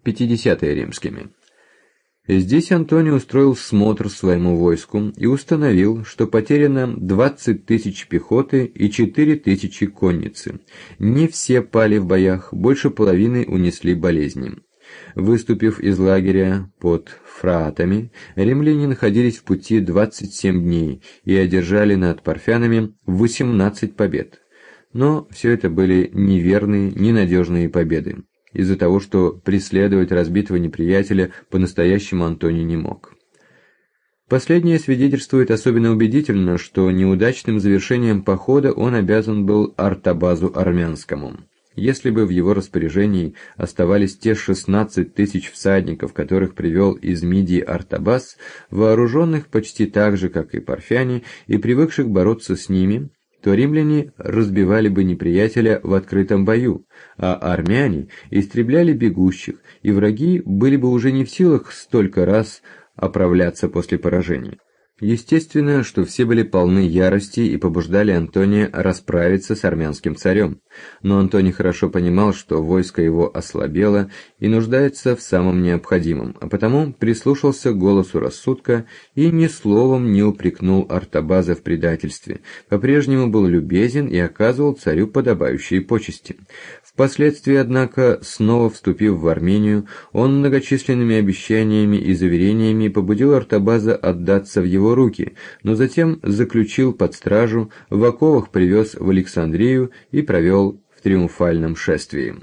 50-е римскими. Здесь Антоний устроил смотр своему войску и установил, что потеряно 20 тысяч пехоты и 4 тысячи конницы. Не все пали в боях, больше половины унесли болезни. Выступив из лагеря под Фраатами, римляне находились в пути 27 дней и одержали над парфянами 18 побед. Но все это были неверные, ненадежные победы, из-за того, что преследовать разбитого неприятеля по-настоящему Антоний не мог. Последнее свидетельствует особенно убедительно, что неудачным завершением похода он обязан был Артабазу Армянскому. Если бы в его распоряжении оставались те 16 тысяч всадников, которых привел из Мидии Артабаз, вооруженных почти так же, как и парфяне, и привыкших бороться с ними, то римляне разбивали бы неприятеля в открытом бою, а армяне истребляли бегущих, и враги были бы уже не в силах столько раз оправляться после поражения. Естественно, что все были полны ярости и побуждали Антония расправиться с армянским царем, но Антоний хорошо понимал, что войско его ослабело и нуждается в самом необходимом, а потому прислушался к голосу рассудка и ни словом не упрекнул Артабаза в предательстве, по-прежнему был любезен и оказывал царю подобающие почести. Впоследствии, однако, снова вступив в Армению, он многочисленными обещаниями и заверениями побудил Артабаза отдаться в его руки, но затем заключил под стражу, в оковах привез в Александрию и провел в триумфальном шествии.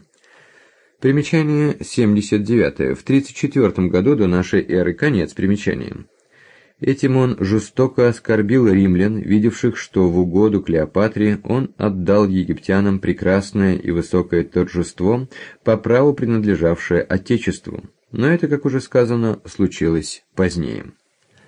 Примечание 79. В 34 году до нашей эры. Конец примечания. Этим он жестоко оскорбил римлян, видевших, что в угоду Клеопатре он отдал египтянам прекрасное и высокое торжество, по праву принадлежавшее Отечеству. Но это, как уже сказано, случилось позднее.